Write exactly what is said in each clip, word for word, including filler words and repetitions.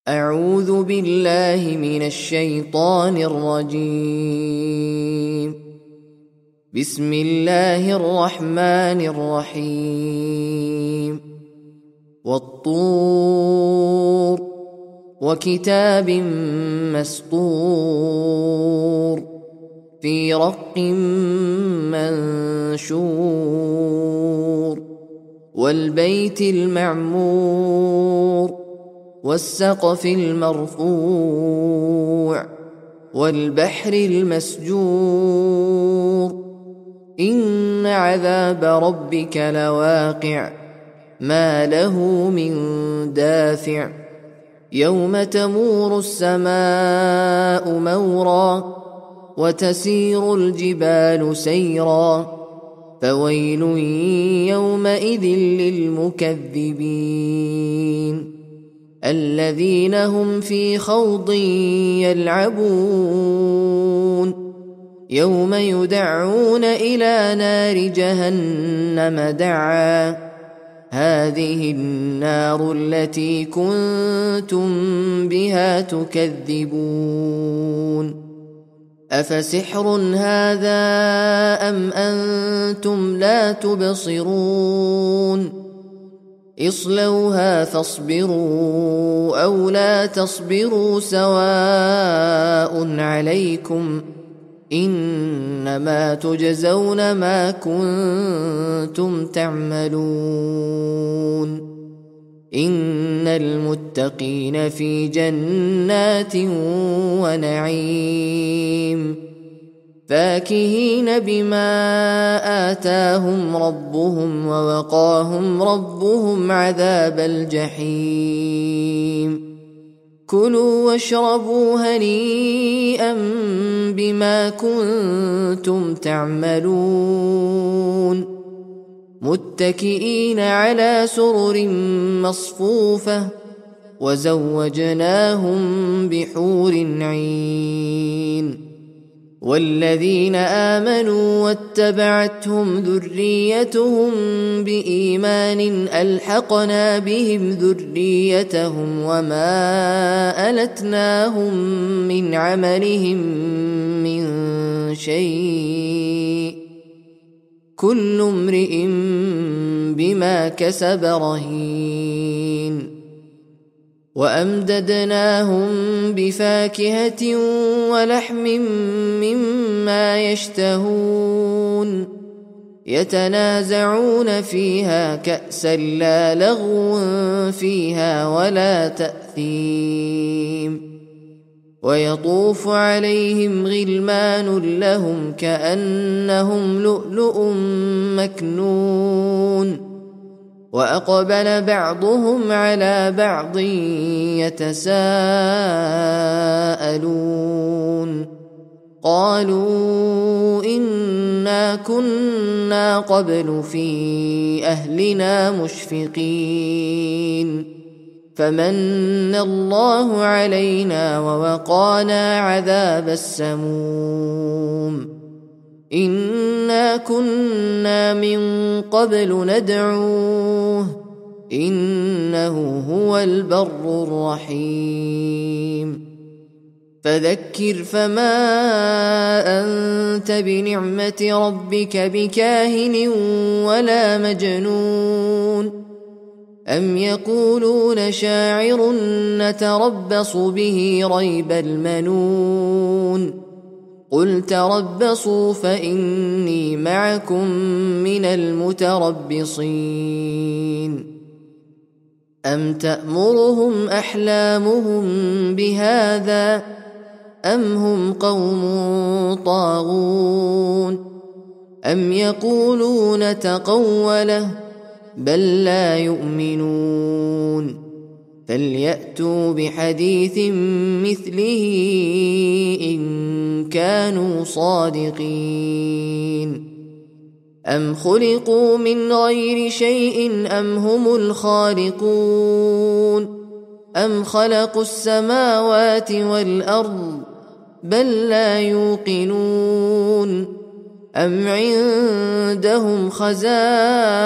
أعوذ بالله من الشيطان الرجيم. بسم الله الرحمن الرحيم. والطور وكتاب مسطور في رق منشور والبيت المعمور والسقف المرفوع والبحر المسجور إن عذاب ربك لواقع ما له من دافع يوم تمور السماء مورا وتسير الجبال سيرا فويل يومئذ للمكذبين الذين هم في خوض يلعبون يوم يدعون إلى نار جهنم دعا هذه النار التي كنتم بها تكذبون أفسحر هذا أم أنتم لا تبصرون اصلوها فاصبروا أو لا تصبروا سواء عليكم إنما تجزون ما كنتم تعملون إن المتقين في جنات ونعيم فاكهين بما آتاهم ربهم ووقاهم ربهم عذاب الجحيم كلوا واشربوا هنيئا بما كنتم تعملون متكئين على سرر مصفوفة وزوجناهم بحور عين والذين آمنوا واتبعتهم ذريتهم بإيمان ألحقنا بهم ذريتهم وما ألتناهم من عملهم من شيء كل امرئ بما كسب رهين وأمددناهم بفاكهة ولحم مما يشتهون يتنازعون فيها كأسا لا لغو فيها ولا تأثيم ويطوف عليهم غلمان لهم كأنهم لؤلؤ مكنون وأقبل بعضهم على بعض يتساءلون قالوا إنا كنا قبل في أهلنا مشفقين فمن الله علينا ووقانا عذاب السموم إنا كنا من قبل ندعوه إنه هو البر الرحيم فذكر فما أنت بنعمة ربك بكاهن ولا مجنون أم يقولون شاعر نتربص به ريب المنون قل تربصوا فإني معكم من المتربصين أم تأمرهم أحلامهم بهذا أم هم قوم طاغون أم يقولون تقوله بل لا يؤمنون فليأتوا بحديث مثله إن كانوا صادقين أم خلقوا من غير شيء أم هم الخالقون أم خلقوا السماوات والأرض بل لا يوقنون أم عندهم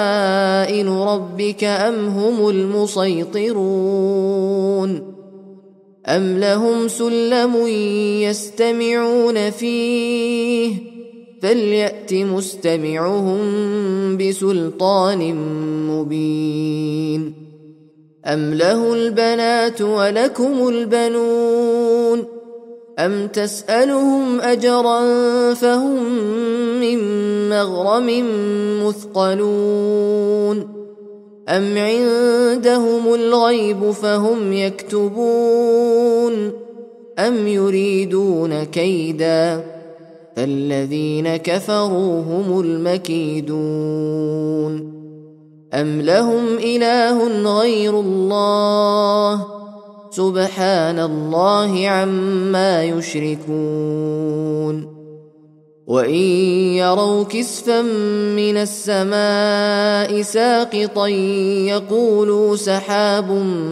خزائن ربك أم هم المسيطرون أم لهم سلم يستمعون فيه فليأت مستمعهم بسلطان مبين أم له البنات ولكم البنون أم تسألهم أجرا فهم من مغرم مثقلون أم عندهم الغيب فهم يكتبون أم يريدون كيدا فالذين كفروا هم المكيدون أم لهم إله غير الله سبحان الله عما يشركون وإن يروا كسفا من السماء ساقطا يقولوا سحاب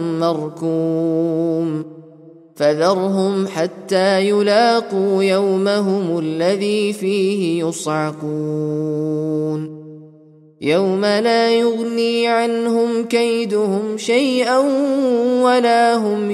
مركوم فذرهم حتى يلاقوا يومهم الذي فيه يصعقون يوم لا يغني عنهم كيدهم شيئا ولا هم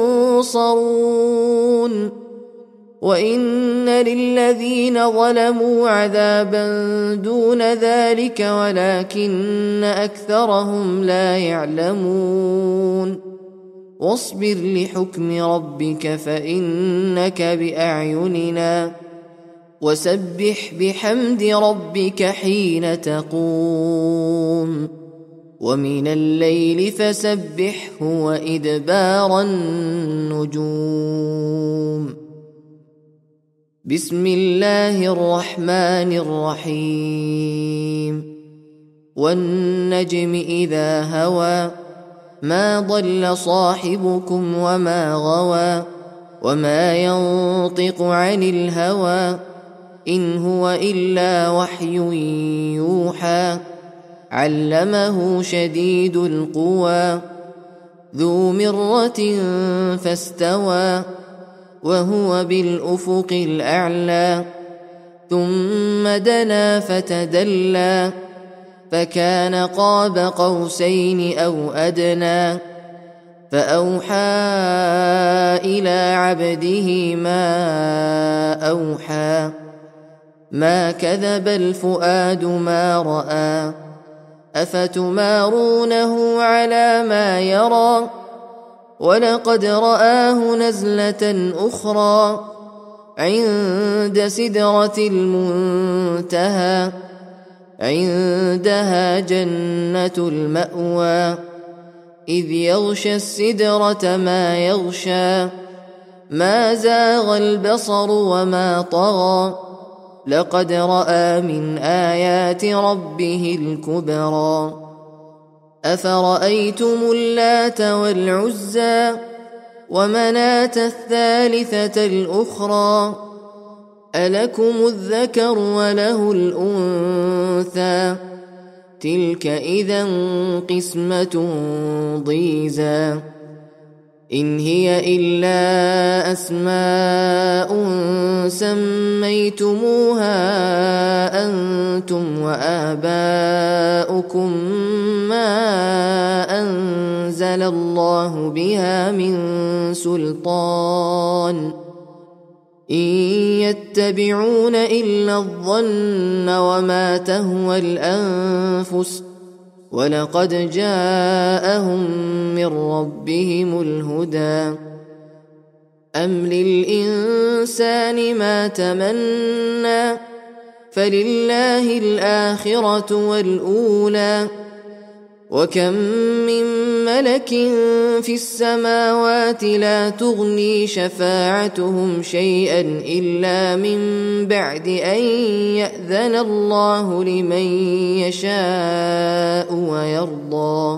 ينصرون وإن للذين ظلموا عذابا دون ذلك ولكن أكثرهم لا يعلمون واصبر لحكم ربك فإنك بأعيننا وسبح بحمد ربك حين تقوم ومن الليل فسبحه وإدبار النجوم بسم الله الرحمن الرحيم والنجم إذا هوى ما ضل صاحبكم وما غوى وما ينطق عن الهوى إن هو إلا وحي يوحى علمه شديد القوى ذو مرة فاستوى وهو بالأفق الأعلى ثم دنا فتدلى فكان قاب قوسين أو أدنى فأوحى إلى عبده ما أوحى ما كذب الفؤاد ما رأى أفتمارونه على ما يرى ولقد رآه نزلة أخرى عند سدرة المنتهى عندها جنة المأوى إذ يغشى السدرة ما يغشى ما زاغ البصر وما طغى لقد رأى من آيات ربه الكبرى أفرأيتم اللات والعزى ومناة الثالثة الأخرى ألكم الذكر وله الأنثى تلك إذا قسمة ضيزى إن هي إلا أسماء سميتموها أنتم وآباؤكم ما أنزل الله بها من سلطان إن يتبعون إلا الظن وما تهوى الأنفس ولقد جاءهم من ربهم الهدى أم للإنسان ما تمنى فلله الآخرة والأولى وكم من ملك في السماوات لا تغني شفاعتهم شيئا إلا من بعد أن يأذن الله لمن يشاء ويرضى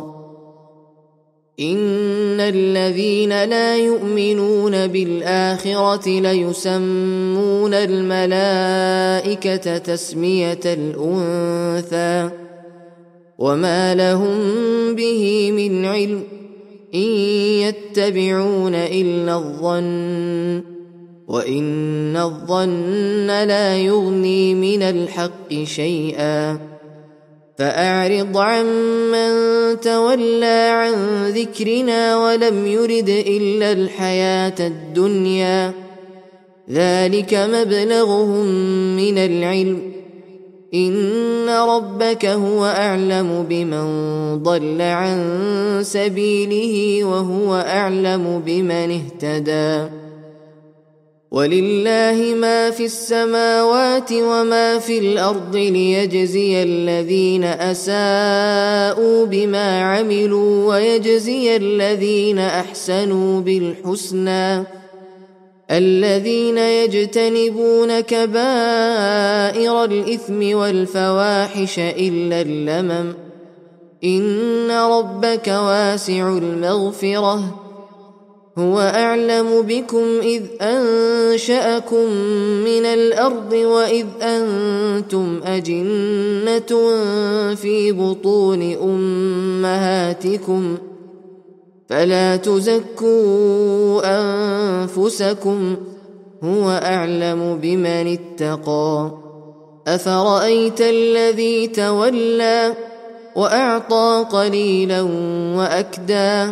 إن الذين لا يؤمنون بالآخرة ليسمون الملائكة تسمية الأنثى وما لهم به من علم إن يتبعون إلا الظن وإن الظن لا يغني من الحق شيئا فأعرض عمن تولى عن ذكرنا ولم يرد إلا الحياة الدنيا ذلك مبلغهم من العلم إن ربك هو أعلم بمن ضل عن سبيله وهو أعلم بمن اهتدى ولله ما في السماوات وما في الأرض ليجزي الذين أساءوا بما عملوا ويجزي الذين أحسنوا بالحسنى الذين يجتنبون كبائر الإثم والفواحش إلا اللمم إن ربك واسع المغفرة هو أعلم بكم إذ أنشأكم من الأرض وإذ أنتم أجنة في بطون أمهاتكم فلا تزكوا أنفسكم هو أعلم بمن اتقى أفرأيت الذي تولى وأعطى قليلا وأكدى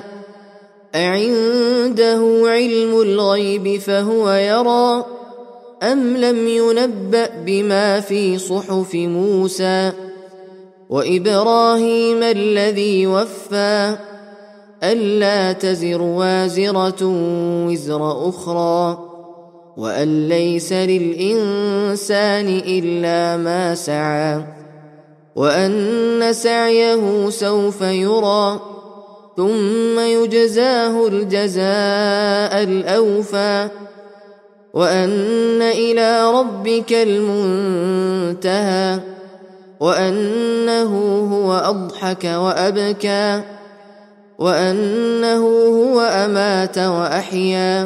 أعنده علم الغيب فهو يرى أم لم ينبأ بما في صحف موسى وإبراهيم الذي وفى ألا تزر وازرة وزر أخرى وأن ليس للإنسان إلا ما سعى وأن سعيه سوف يرى ثم يجزاه الجزاء الأوفى وأن إلى ربك المنتهى وأنه هو أضحك وأبكى وأنه هو أمات وأحيا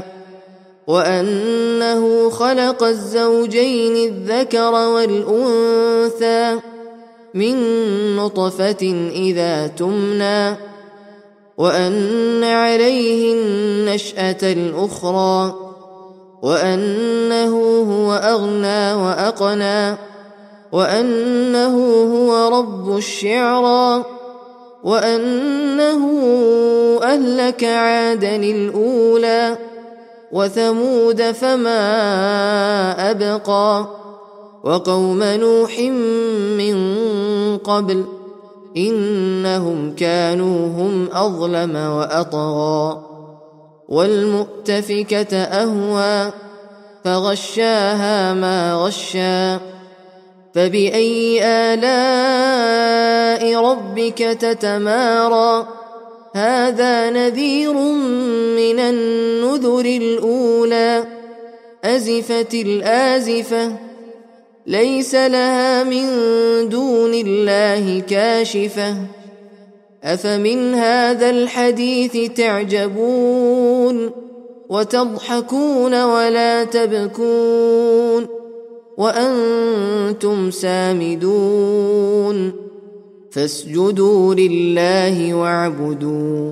وأنه خلق الزوجين الذكر والأنثى من نطفة إذا تمنى وأن عليه النشأة الأخرى وأنه هو أغنى وأقنى وأنه هو رب الشعرى وأنه أهلك عادا الأولى وثمود فما أبقى وقوم نوح من قبل إنهم كانوا هم أظلم وأطغى والمؤتفكة أهوى فغشاها ما غشا فبأي آلاء ربك تتمارى هذا نذير من النذر الأولى أزفت الآزفة ليس لها من دون الله كاشفة أفمن هذا الحديث تعجبون وتضحكون ولا تبكون وأنتم سامدون فاسجدوا لله واعبدوا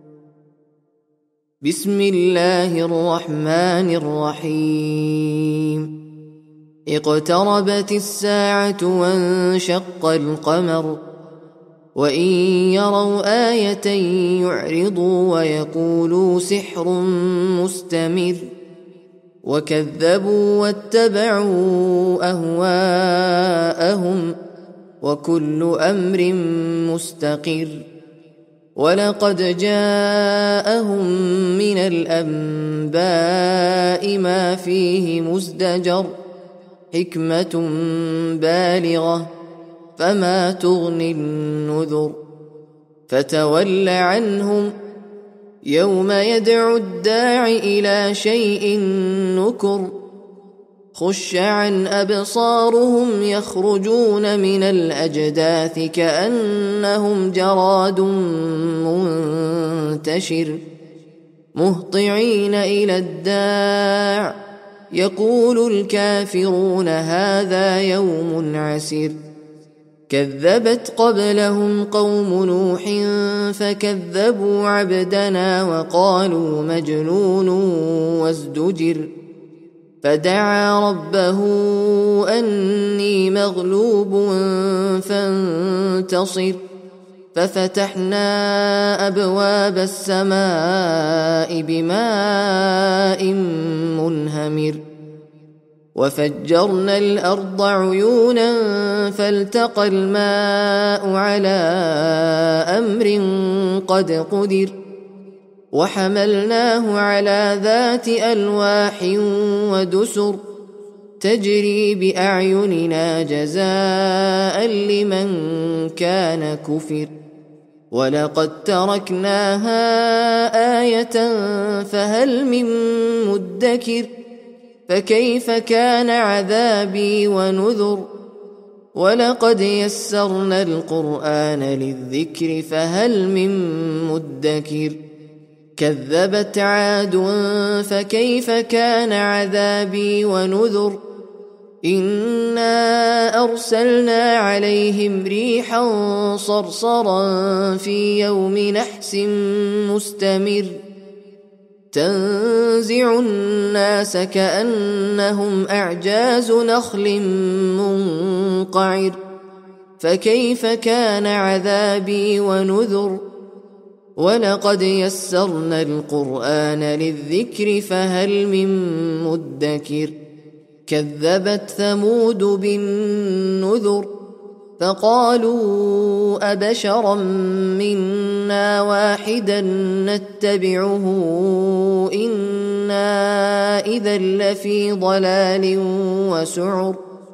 بسم الله الرحمن الرحيم اقتربت الساعة وانشق القمر وإن يروا آية يعرضوا ويقولوا سحر مستمر وكذبوا واتبعوا أهواءهم وكل أمر مستقر ولقد جاءهم من الأنباء ما فيه مزدجر حكمة بالغة فما تغني النذر فتول عنهم يوم يدعو الداع إلى شيء نكر خش عن أبصارهم يخرجون من الأجداث كأنهم جراد منتشر مهطعين إلى الداع يقول الكافرون هذا يوم عسير كذبت قبلهم قوم نوح فكذبوا عبدنا وقالوا مجنون وازدجر فدعا ربه أني مغلوب فانتصر ففتحنا أبواب السماء بماء منهمر وفجرنا الأرض عيونا فالتقى الماء على أمر قد قدر وحملناه على ذات ألواح ودسر تجري بأعيننا جزاء لمن كان كفر ولقد تركناها آية فهل من مدكر فكيف كان عذابي ونذر ولقد يسرنا القرآن للذكر فهل من مدكر كذبت عاد فكيف كان عذابي ونذر إنا أرسلنا عليهم ريحا صرصرا في يوم نحس مستمر تنزع الناس كأنهم أعجاز نخل منقعر فكيف كان عذابي ونذر ولقد يسرنا القرآن للذكر فهل من مدكر كذبت ثمود بالنذر فقالوا أبشرا منا واحدا نتبعه إنا إذا لفي ضلال وسعر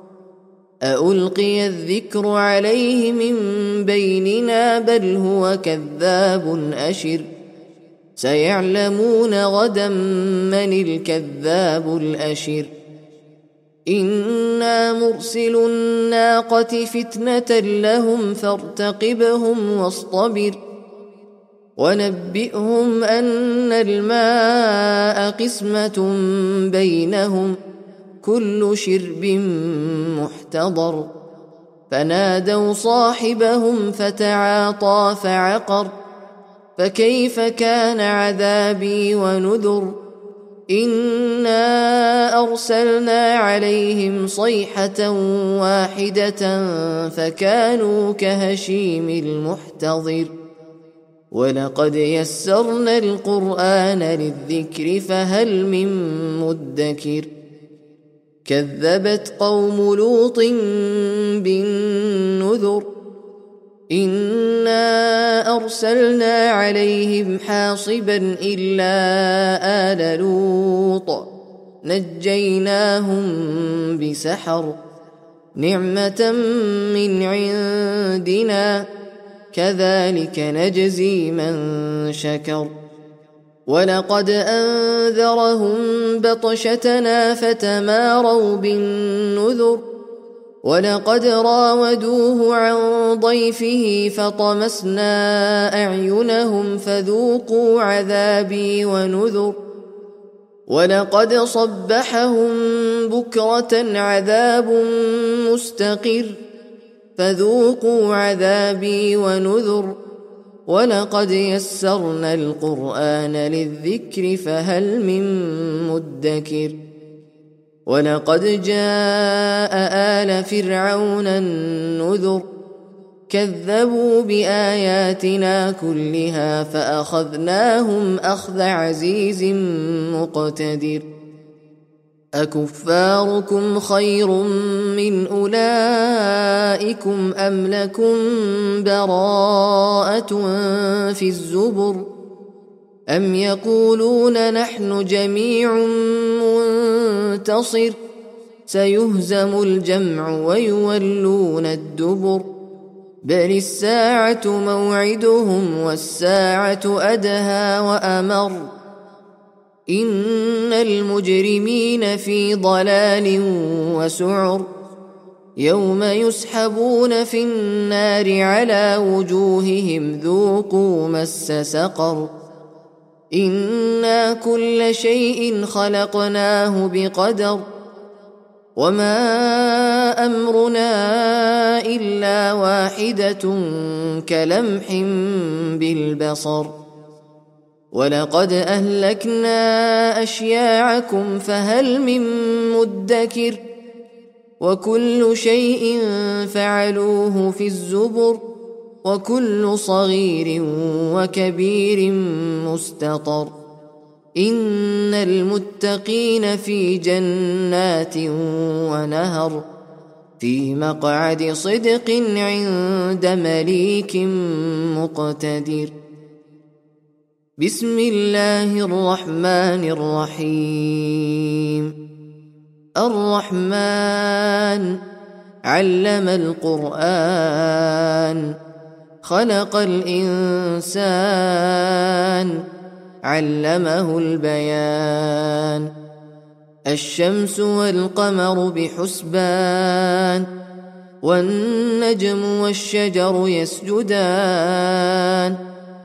أألقي الذكر عليه من بيننا بل هو كذاب أشر سيعلمون غدا من الكذاب الأشر إنا مرسل الناقة فتنة لهم فارتقبهم واصطبر ونبئهم أن الماء قسمة بينهم كل شرب محتضر فنادوا صاحبهم فتعاطى فعقر فكيف كان عذابي ونذر إنا أرسلنا عليهم صيحة واحدة فكانوا كهشيم المحتضر ولقد يسرنا القرآن للذكر فهل من مدكر كذبت قوم لوط بالنذر إنا أرسلنا عليهم حاصبا إلا آل لوط نجيناهم بسحر نعمة من عندنا كذلك نجزي من شكر ولقد أنذرهم بطشتنا فتماروا بالنذر ولقد راودوه عن ضيفه فطمسنا أعينهم فذوقوا عذابي ونذر ولقد صبحهم بكرة عذاب مستقر فذوقوا عذابي ونذر ولقد يسرنا القرآن للذكر فهل من مدكر ولقد جاء آل فرعون النذر كذبوا بآياتنا كلها فأخذناهم أخذ عزيز مقتدر أكفاركم خير من أولئكم أم لكم براءة في الزبر أم يقولون نحن جميع منتصر سيهزم الجمع ويولون الدبر بل الساعة موعدهم والساعة أدهى وأمر إن المجرمين في ضلال وسعر يوم يسحبون في النار على وجوههم ذوقوا مس سقر إنا كل شيء خلقناه بقدر وما أمرنا إلا واحدة كلمح بالبصر ولقد أهلكنا أشياعكم فهل من مدكر وكل شيء فعلوه في الزبر وكل صغير وكبير مستطر إن المتقين في جنات ونهر في مقعد صدق عند مليك مقتدر. بسم الله الرحمن الرحيم. الرحمن علم القرآن خلق الإنسان علمه البيان. الشمس والقمر بحسبان والنجم والشجر يسجدان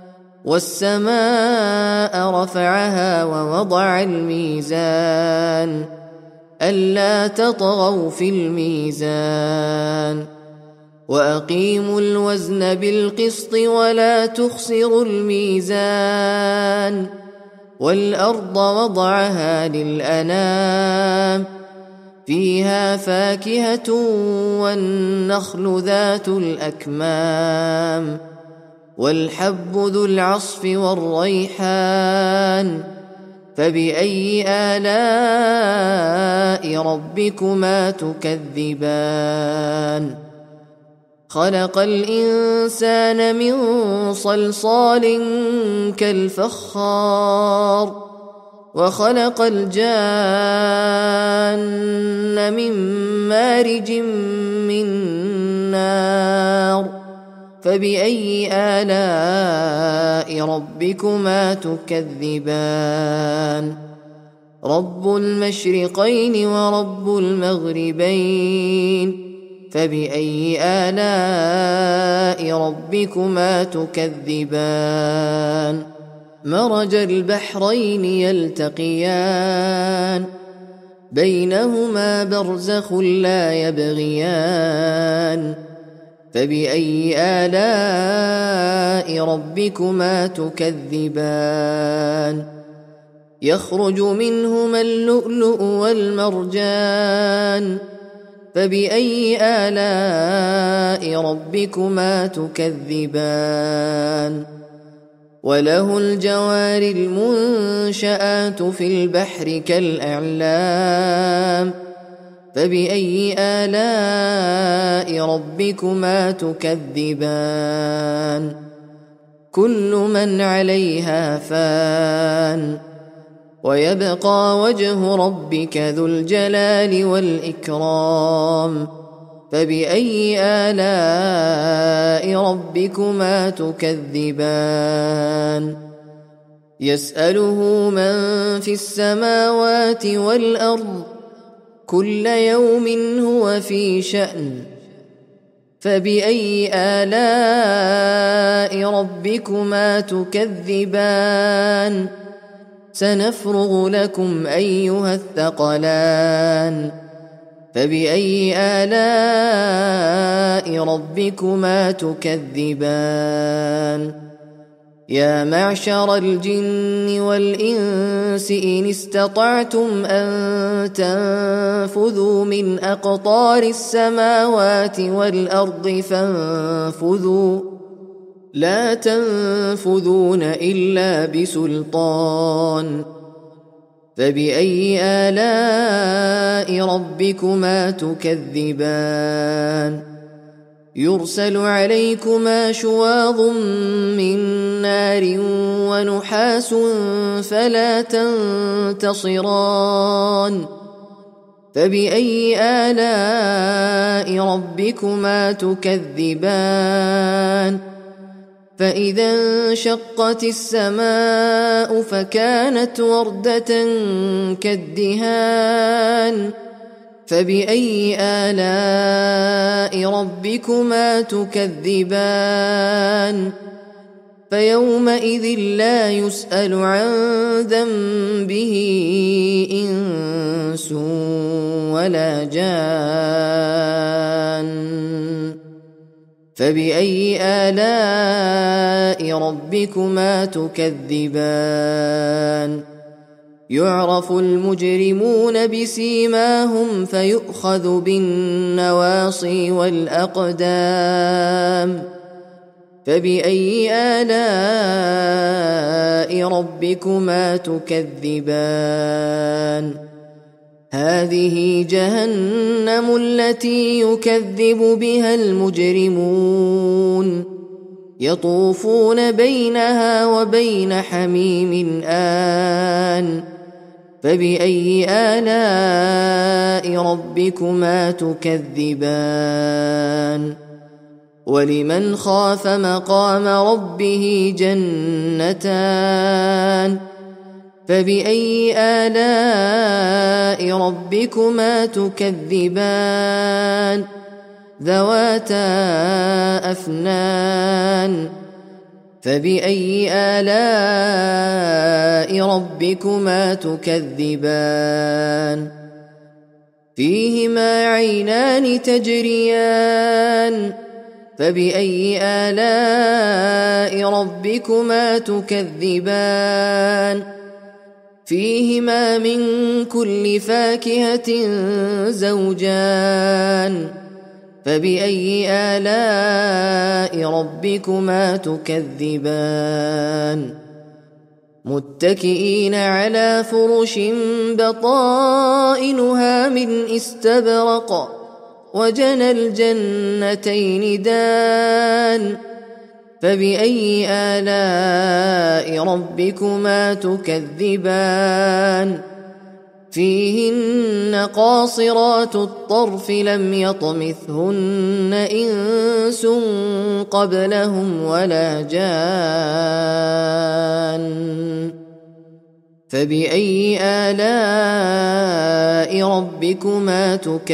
والسماء رفعها ووضع الميزان ألا تطغوا في الميزان وأقيموا الوزن بالقسط ولا تخسروا الميزان والأرض وضعها للأنام فيها فاكهة والنخل ذات الأكمام والحب ذو العصف والريحان فبأي آلاء ربكما تكذبان. خلق الإنسان من صلصال كالفخار وخلق الجان من مارج من نار فبأي آلاء ربكما تكذبان. رب المشرقين ورب المغربين فبأي آلاء ربكما تكذبان. مرج البحرين يلتقيان بينهما برزخ لا يبغيان فبأي آلاء ربكما تكذبان. يخرج منهما اللؤلؤ والمرجان فبأي آلاء ربكما تكذبان. وله الجوار المنشآت في البحر كالأعلام فبأي آلاء ربكما تكذبان. كل من عليها فان ويبقى وجه ربك ذو الجلال والإكرام فبأي آلاء ربكما تكذبان. يسأله من في السماوات والأرض كل يوم هو في شأن فبأي آلاء ربكما تكذبان. سنفرغ لكم أيها الثقلان فبأي آلاء ربكما تكذبان. يا معشر الجن والإنس إن استطعتم أن تنفذوا من أقطار السماوات والأرض فانفذوا لا تنفذون إلا بسلطان فبأي آلاء ربكما تكذبان. يرسل عليكما شواظ من نار ونحاس فلا تنتصران فبأي آلاء ربكما تكذبان. فإذا انشقت السماء فكانت وردة كالدهان فبأي آلاء ربكما تكذبان. فيومئذ لا يسأل عن ذنبه إنس ولا جان فبأي آلاء ربكما تكذبان يعرف المجرمون بسيماهم فيؤخذ بالنواصي والأقدام فبأي آلاء ربكما تكذبان هذه جهنم التي يكذب بها المجرمون يطوفون بينها وبين حميم آن فبأي آلاء ربكما تكذبان ولمن خاف مقام ربه جنتان فبأي آلاء ربكما تكذبان ذواتا أفنان فبأي آلاء ربكما تكذبان فيهما عينان تجريان فبأي آلاء ربكما تكذبان فيهما من كل فاكهة زوجان فبأي آلاء ربكما تكذبان متكئين على فرش بطائنها من استبرق وجنى الجنتين دان فبأي آلاء ربكما تكذبان فيهن قاصرات الطرف لم يطمثهن إنس قبلهم ولا جان فبأي آلاء ربكما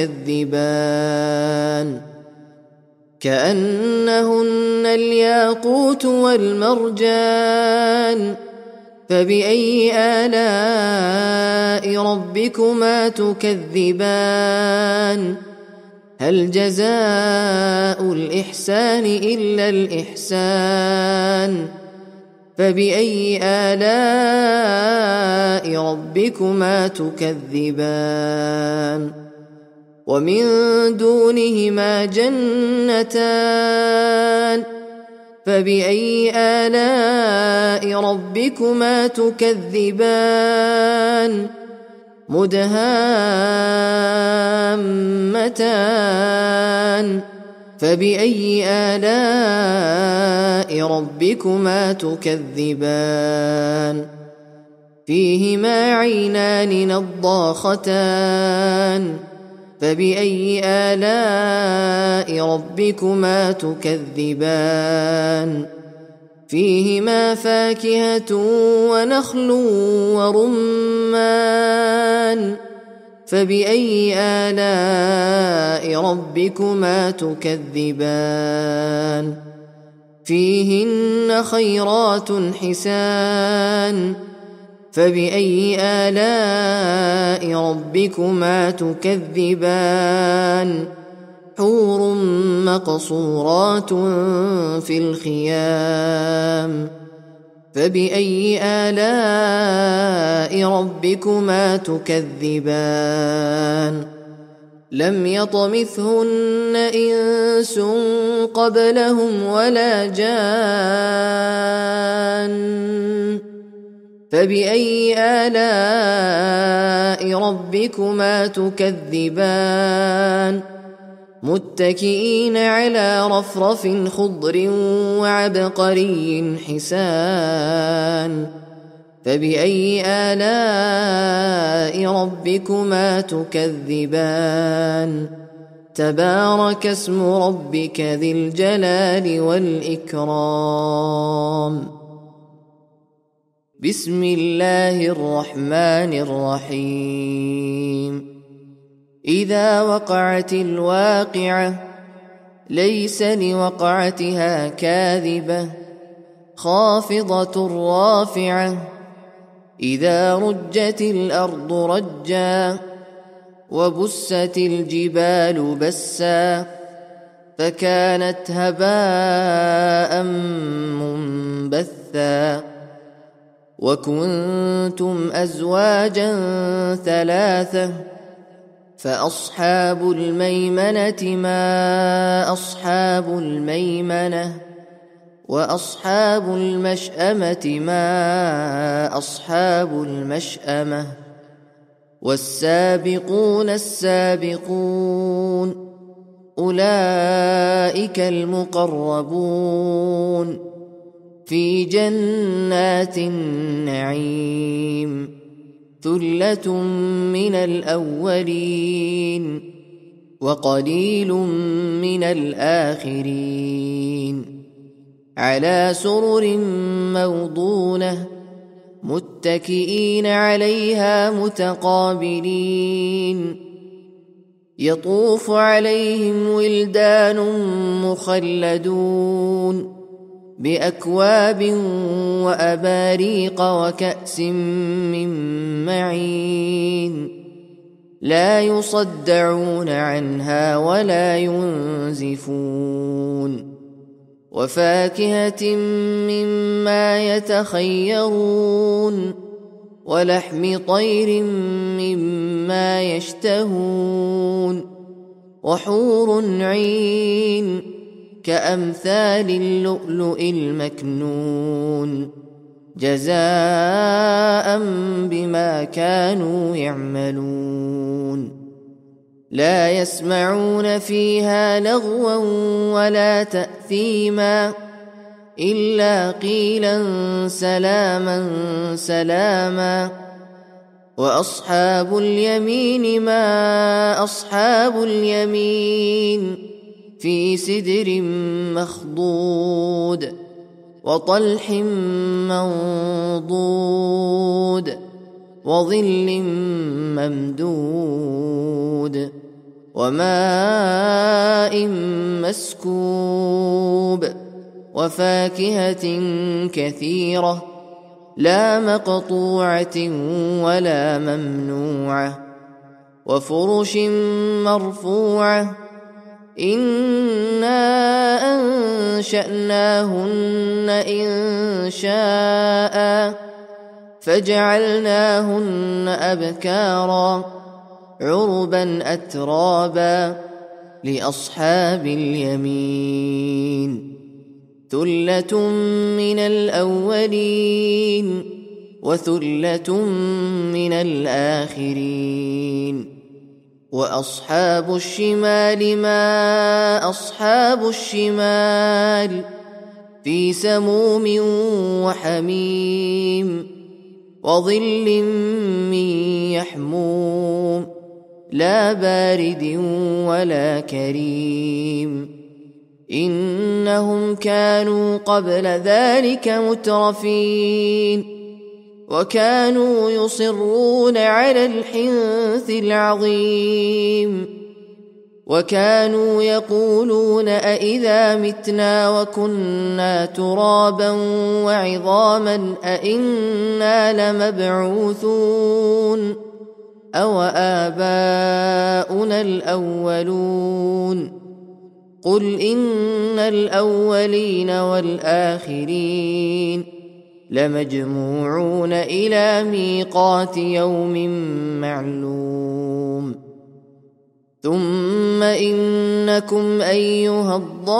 تكذبان كأنهن الياقوت والمرجان فبأي آلاء ربكما تكذبان هل جزاء الإحسان إلا الإحسان فبأي آلاء ربكما تكذبان ومن دونهما جنتان فبأي آلاء ربكما تكذبان مدهامتان فبأي آلاء ربكما تكذبان فيهما عينان نضاختان فبأي آلاء ربكما تكذبان فيهما فاكهة ونخل ورمان فبأي آلاء ربكما تكذبان فيهن خيرات حسان فبأي آلاء ربكما تكذبان حور مقصورات في الخيام فبأي آلاء ربكما تكذبان لم يطمثهن إنس قبلهم ولا جان فبأي آلاء ربكما تكذبان متكئين على رفرف خضر وعبقري حسان فبأي آلاء ربكما تكذبان تبارك اسم ربك ذي الجلال والإكرام بسم الله الرحمن الرحيم إذا وقعت الواقعة ليس لوقعتها كاذبة خافضة رافعة إذا رجت الأرض رجا وبست الجبال بسا فكانت هباء منبثا. وكنتم أزواجا ثلاثة فأصحاب الميمنة ما أصحاب الميمنة وأصحاب المشأمة ما أصحاب المشأمة والسابقون السابقون أولئك المقربون في جنات النعيم ثلة من الأولين وقليل من الآخرين على سرر موضونة متكئين عليها متقابلين يطوف عليهم ولدان مخلدون بأكواب وأباريق وكأس من معين لا يصدعون عنها ولا ينزفون وفاكهة مما يتخيرون ولحم طير مما يشتهون وحور عين كأمثال اللؤلؤ المكنون جزاء بما كانوا يعملون لا يسمعون فيها لغوا ولا تأثيما إلا قيلا سلاما سلاما وأصحاب اليمين ما أصحاب اليمين في سدر مخضود وطلح منضود وظل ممدود وماء مسكوب وفاكهة كثيرة لا مقطوعة ولا ممنوعة وفرش مرفوعة إنا أنشأناهن إن شاء فجعلناهن أبكارا عربا أترابا لأصحاب اليمين ثلة من الأولين وثلة من الآخرين وأصحاب الشمال ما أصحاب الشمال في سموم وحميم وظل من يحموم لا بارد ولا كريم إنهم كانوا قبل ذلك مترفين وكانوا يصرون على الحنث العظيم وكانوا يقولون أئذا متنا وكنا ترابا وعظاما أئنا لمبعوثون أو آباؤنا الأولون قل إن الأولين والآخرين لمجموعون إلى ميقات يوم معلوم ثم إنكم أيها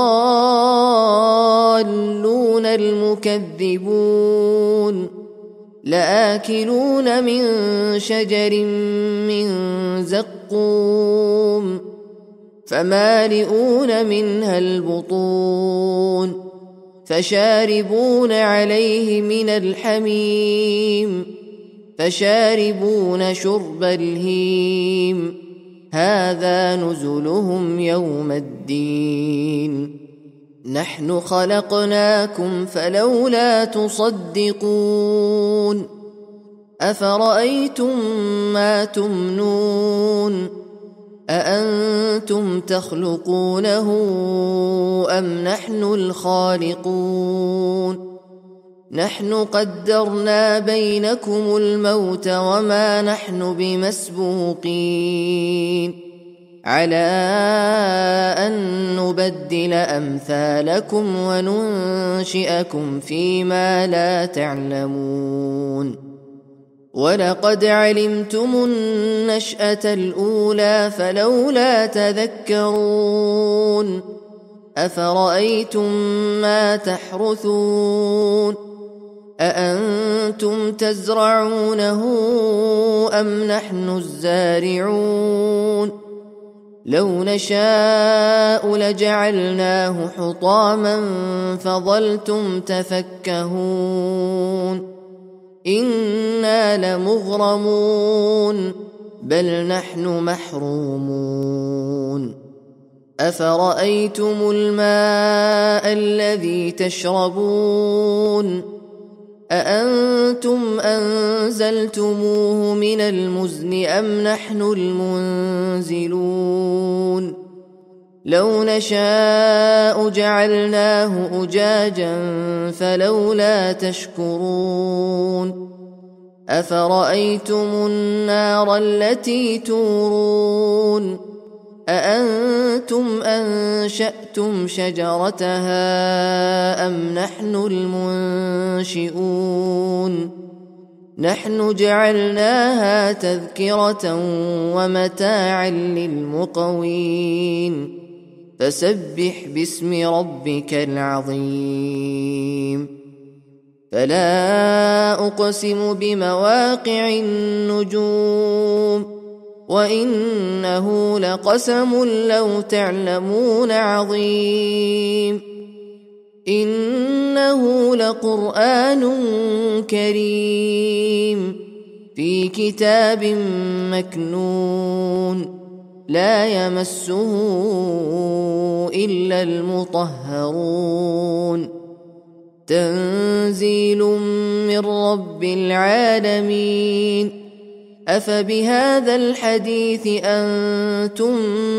الضالون المكذبون لآكلون من شجر من زقوم فمالئون منها البطون فشاربون عليه من الحميم فشاربون شرب الهيم هذا نزلهم يوم الدين نحن خلقناكم فلولا تصدقون أفرأيتم ما تمنون أأنتم تخلقونه أم نحن الخالقون نحن قدرنا بينكم الموت وما نحن بمسبوقين على أن نبدل أمثالكم وننشئكم فيما لا تعلمون ولقد علمتم النشأة الأولى فلولا تذكرون أفرأيتم ما تحرثون أأنتم تزرعونه أم نحن الزارعون لو نشاء لجعلناه حطاما فظلتم تفكهون إنا لمغرمون بل نحن محرومون أفرأيتم الماء الذي تشربون أأنتم أنزلتموه من المزن أم نحن المنزلون لو نشاء جعلناه أجاجا فلولا تشكرون أفرأيتم النار التي تورون أأنتم أنشأتم شجرتها أم نحن المنشئون نحن جعلناها تذكرة ومتاعا للمقوين فسبح باسم ربك العظيم فلا أقسم بمواقع النجوم وإنه لقسم لو تعلمون عظيم إنه لقرآن كريم في كتاب مكنون لا يمسه إلا المطهرون تنزيل من رب العالمين أفبهذا الحديث أنتم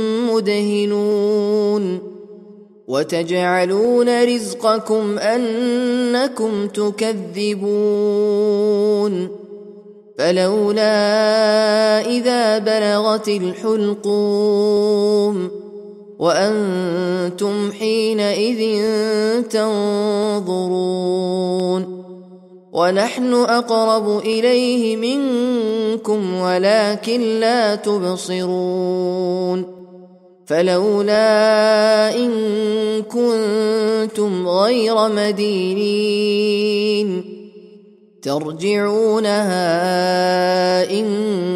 مدهنون وتجعلون رزقكم أنكم تكذبون فلولا إذا بلغت الحلقوم وأنتم حينئذ تنظرون ونحن أقرب إليه منكم ولكن لا تبصرون فلولا إن كنتم غير مدينين ترجعونها إن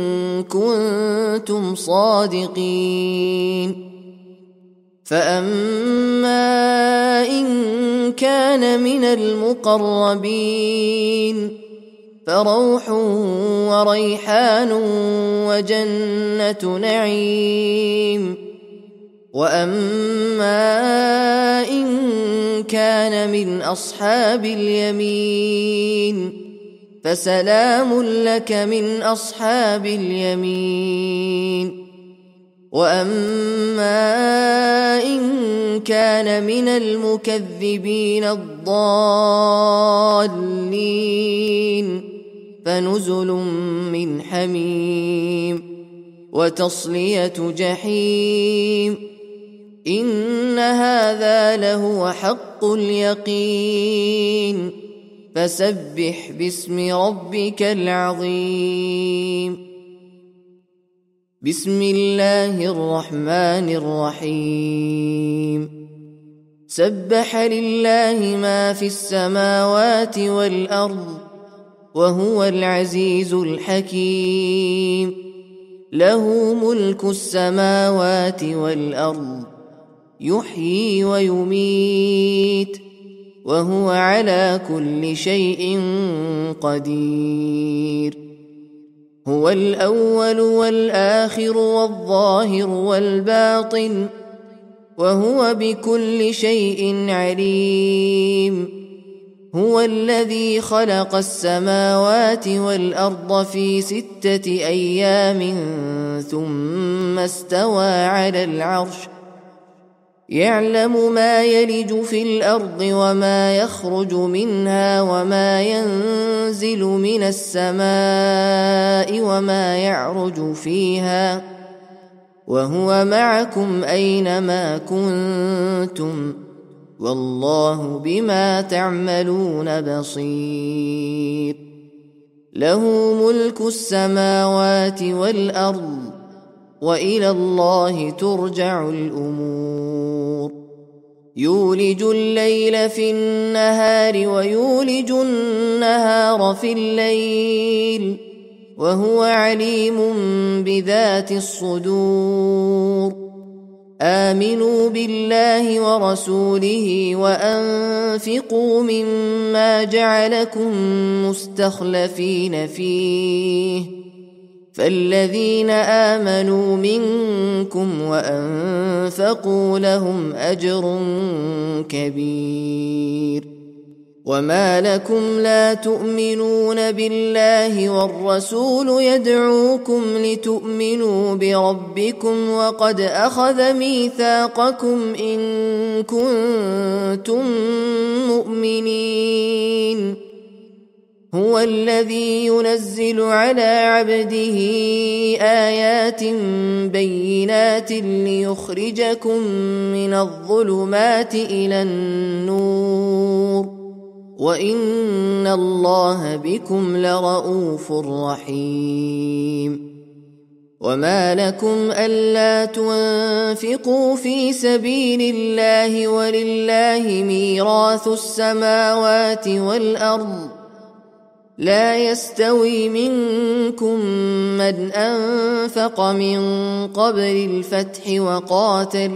كنتم صادقين فأما إن كان من المقربين فروح وريحان وجنة نعيم وأما إن كان من أصحاب اليمين فسلام لك من أصحاب اليمين وأما إن كان من المكذبين الضالين فنزل من حميم وتصلية جحيم إن هذا لهو حق اليقين فسبح باسم ربك العظيم بسم الله الرحمن الرحيم سبح لله ما في السماوات والأرض وهو العزيز الحكيم له ملك السماوات والأرض يحيي ويميت وهو على كل شيء قدير هو الأول والآخر والظاهر والباطن وهو بكل شيء عليم هو الذي خلق السماوات والأرض في ستة أيام ثم استوى على العرش يعلم ما يلج في الأرض وما يخرج منها وما ينزل من السماء وما يعرج فيها وهو معكم أينما كنتم والله بما تعملون بصير له ملك السماوات والأرض وإلى الله ترجع الأمور يولج الليل في النهار ويولج النهار في الليل وهو عليم بذات الصدور آمنوا بالله ورسوله وأنفقوا مما جعلكم مستخلفين فيه فالذين آمنوا منكم وأنفقوا لهم أجر كبير وما لكم لا تؤمنون بالله والرسول يدعوكم لتؤمنوا بربكم وقد أخذ ميثاقكم إن كنتم مؤمنين هو الذي ينزل على عبده آيات بينات ليخرجكم من الظلمات إلى النور وإن الله بكم لرءوف رحيم وما لكم ألا تنفقوا في سبيل الله ولله ميراث السماوات والأرض لا يستوي منكم من أنفق من قبل الفتح وقاتل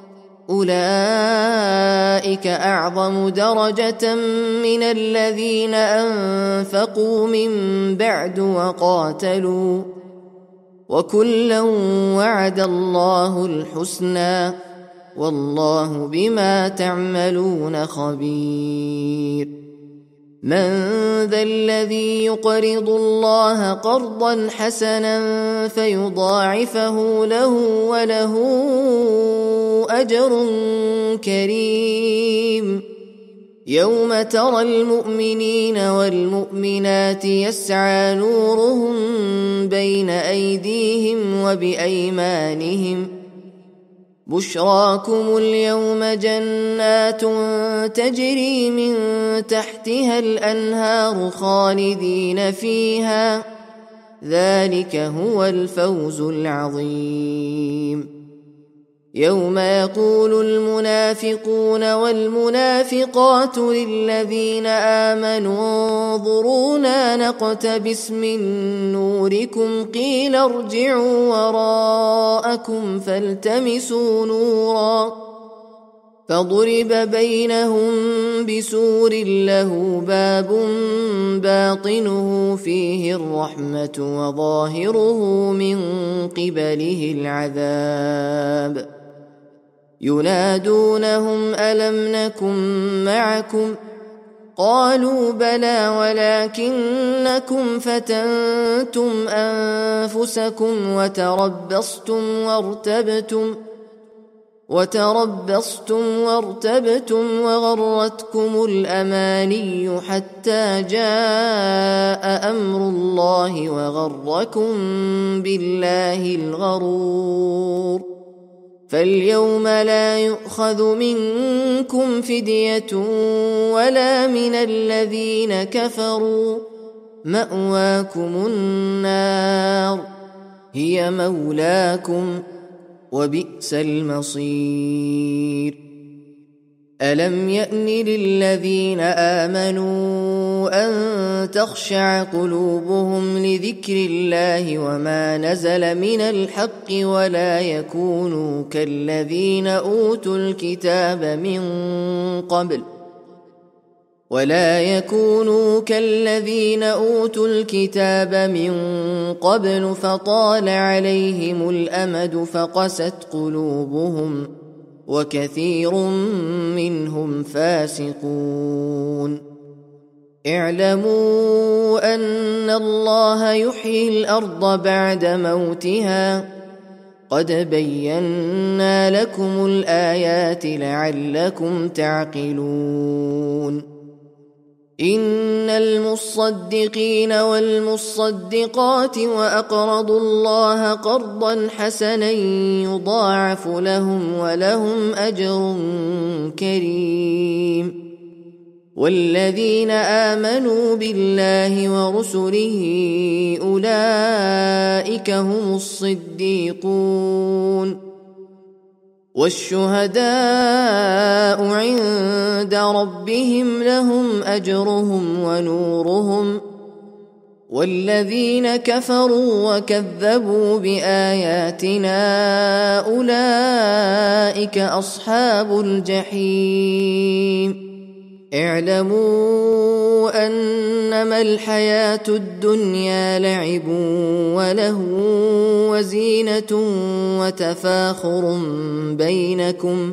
أولئك أعظم درجة من الذين أنفقوا من بعد وقاتلوا وكلا وعد الله الحسنى والله بما تعملون خبير من ذا الذي يقرض الله قرضا حسنا فيضاعفه له وله أجر كريم يوم ترى المؤمنين والمؤمنات يسعى نورهم بين أيديهم وبأيمانهم بشراكم اليوم جنات تجري من تحتها الأنهار خالدين فيها ذلك هو الفوز العظيم يوم يقول المنافقون والمنافقات للذين آمنوا انظرونا نقتبس من نوركم قيل ارجعوا وراءكم فالتمسوا نورا فضرب بينهم بسور له باب باطنه فيه الرحمة وظاهره من قبله العذاب ينادونهم ألم نكن معكم قالوا بلى ولكنكم فتنتم أنفسكم وتربصتم وارتبتم وتربصتم وارتبتم وغرتكم الأماني حتى جاء أمر الله وغركم بالله الغرور فاليوم لا يؤخذ منكم فدية ولا من الذين كفروا مأواكم النار هي مولاكم وبئس المصير ألم يأن للذين آمنوا أن تخشع قلوبهم لذكر الله وما نزل من الحق ولا يكونوا كالذين أوتوا الكتاب من قبل ولا يكونوا كالذين أوتوا الكتاب من قبل فطال عليهم الأمد فقست قلوبهم وكثير منهم فاسقون اعلموا أن الله يحيي الأرض بعد موتها قد بينا لكم الآيات لعلكم تعقلون إن المصدقين والمصدقات وأقرضوا الله قرضا حسنا يضاعف لهم ولهم أجر كريم. والذين آمنوا بالله ورسله أولئك هم الصديقون والشهداء عند ربهم لهم أجرهم ونورهم. والذين كفروا وكذبوا بآياتنا أولئك أصحاب الجحيم. اعلموا أنما الحياة الدنيا لعب ولهو وزينة وتفاخر بينكم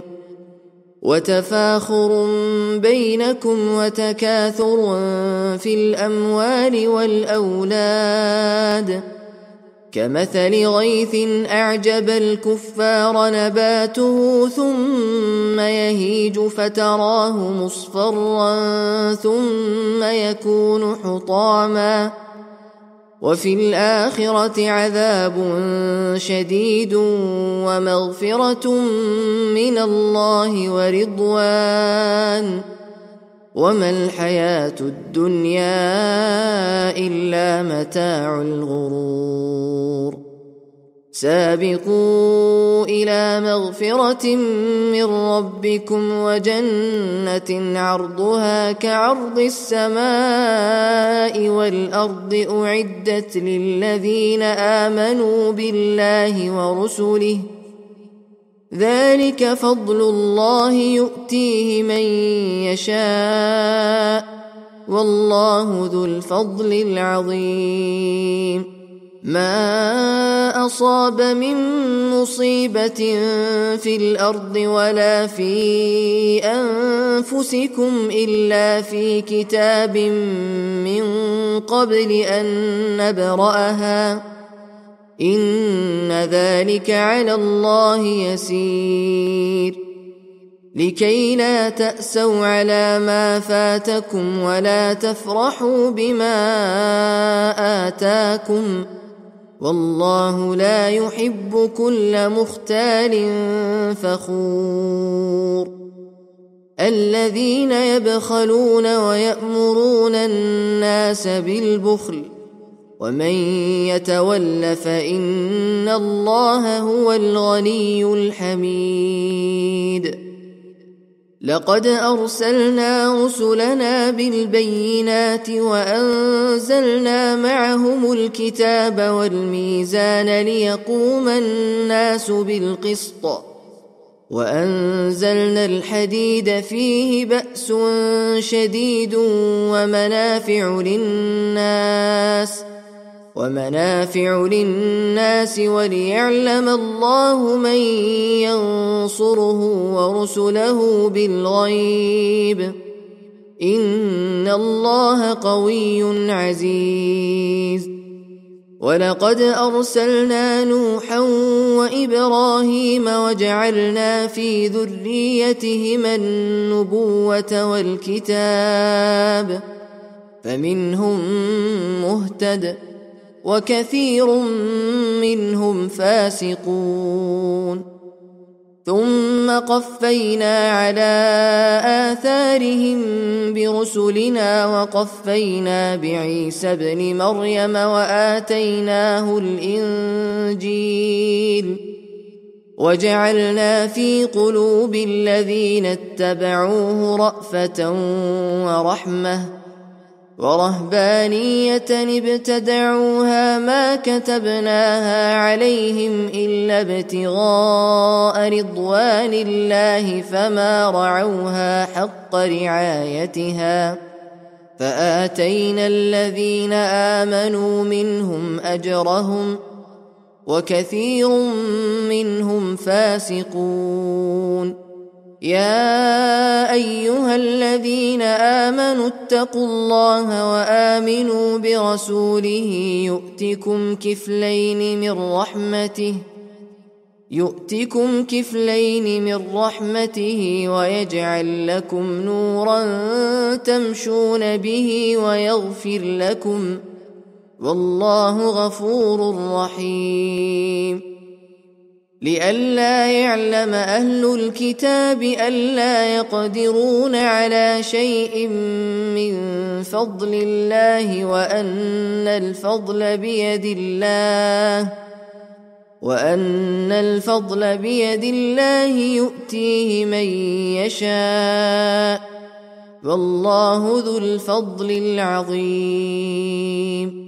وتفاخر بينكم وتكاثر في الأموال والأولاد كمثل غيث أعجب الكفار نباته ثم يهيج فتراه مصفرا ثم يكون حطاما وفي الآخرة عذاب شديد ومغفرة من الله ورضوان وما الحياة الدنيا إلا متاع الغرور. سابقوا إلى مغفرة من ربكم وجنة عرضها كعرض السماء والأرض أعدت للذين آمنوا بالله ورسله ذلك فضل الله يؤتيه من يشاء والله ذو الفضل العظيم. ما أصاب من مصيبة في الأرض ولا في أنفسكم إلا في كتاب من قبل أن نبرأها إن ذلك على الله يسير. لكي لا تأسوا على ما فاتكم ولا تفرحوا بما آتاكم والله لا يحب كل مختال فخور. الذين يبخلون ويأمرون الناس بالبخل ومن يتول فإن الله هو الغني الحميد. لقد أرسلنا رسلنا بالبينات وأنزلنا معهم الكتاب والميزان ليقوم الناس بالقسط وأنزلنا الحديد فيه بأس شديد ومنافع للناس ومنافع للناس وليعلم الله من ينصره ورسله بالغيب إن الله قوي عزيز. ولقد أرسلنا نوحا وإبراهيم وجعلنا في ذريتهما النبوة والكتاب فمنهم مهتد وكثير منهم فاسقون. ثم قفينا على آثارهم برسلنا وقفينا بعيسى ابن مريم وآتيناه الإنجيل وجعلنا في قلوب الذين اتبعوه رأفة ورحمة ورهبانية ابتدعوها ما كتبناها عليهم إلا ابتغاء رضوان الله فما رعوها حق رعايتها فآتينا الذين آمنوا منهم أجرهم وكثير منهم فاسقون. يا أيها الذين آمنوا اتقوا الله وآمنوا برسوله يؤتكم كفلين من رحمته يؤتكم كفلين من رحمته ويجعل لكم نورا تمشون به ويغفر لكم والله غفور رحيم. لئلا يعلم أهل الكتاب ألا يقدرون على شيء من فضل الله وأن الفضل بيد الله وأن الفضل بيد الله يؤتيه من يشاء والله ذو الفضل العظيم.